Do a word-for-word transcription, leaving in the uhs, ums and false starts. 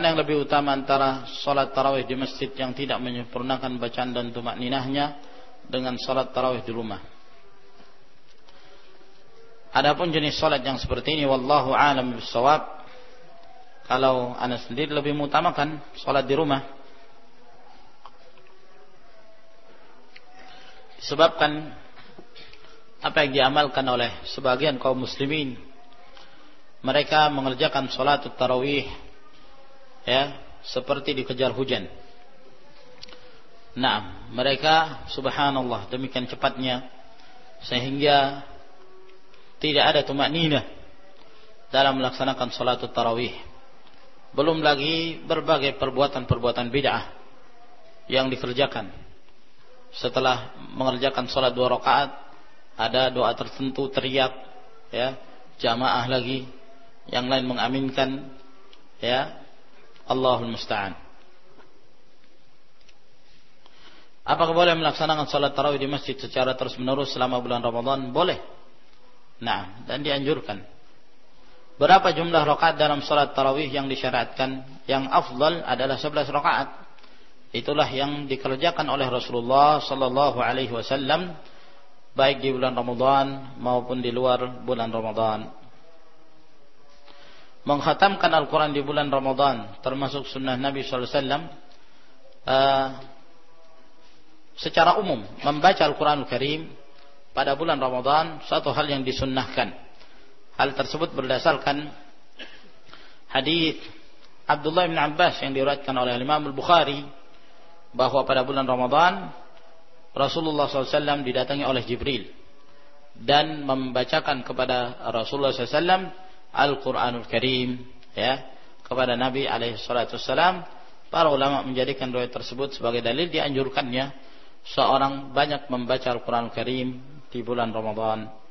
Yang lebih utama antara salat tarawih di masjid yang tidak menyempurnakan bacaan dan tumak ninahnya dengan salat tarawih di rumah. Adapun jenis salat yang seperti ini, wallahu a'lam bishawab, kalau ana sendiri lebih mengutamakan salat di rumah. Disebabkan apa yang diamalkan oleh sebagian kaum muslimin, mereka mengerjakan salat tarawih ya seperti dikejar hujan. Nah, mereka subhanallah demikian cepatnya sehingga tidak ada tumakninah dalam melaksanakan salat tarawih. Belum lagi berbagai perbuatan-perbuatan bid'ah yang dikerjakan. Setelah mengerjakan salat dua rakaat, ada doa tertentu teriak ya, jamaah lagi, yang lain mengaminkan ya. Allahul musta'an. Apakah boleh melaksanakan salat tarawih di masjid secara terus-menerus selama bulan Ramadan? Boleh. Nah, dan dianjurkan. Berapa jumlah rakaat dalam salat tarawih yang disyariatkan? Yang afdal adalah sebelas rakaat. Itulah yang dikerjakan oleh Rasulullah sallallahu alaihi wasallam baik di bulan Ramadan maupun di luar bulan Ramadan. Mengkhatamkan Al-Quran di bulan Ramadan termasuk sunnah Nabi sallallahu alaihi wasallam. uh, Secara umum membaca Al-Quranul Karim pada bulan Ramadan suatu hal yang disunnahkan. Hal tersebut berdasarkan hadis Abdullah bin Abbas yang diriwayatkan oleh Imam Al-Bukhari, bahwa pada bulan Ramadan Rasulullah sallallahu alaihi wasallam didatangi oleh Jibril dan membacakan kepada Rasulullah sallallahu alaihi wasallam Al-Quranul Karim ya, kepada Nabi alaihi salatu wassalam. Para ulama menjadikan riwayat tersebut sebagai dalil dianjurkannya seorang banyak membaca Al-Quranul Karim di bulan Ramadan.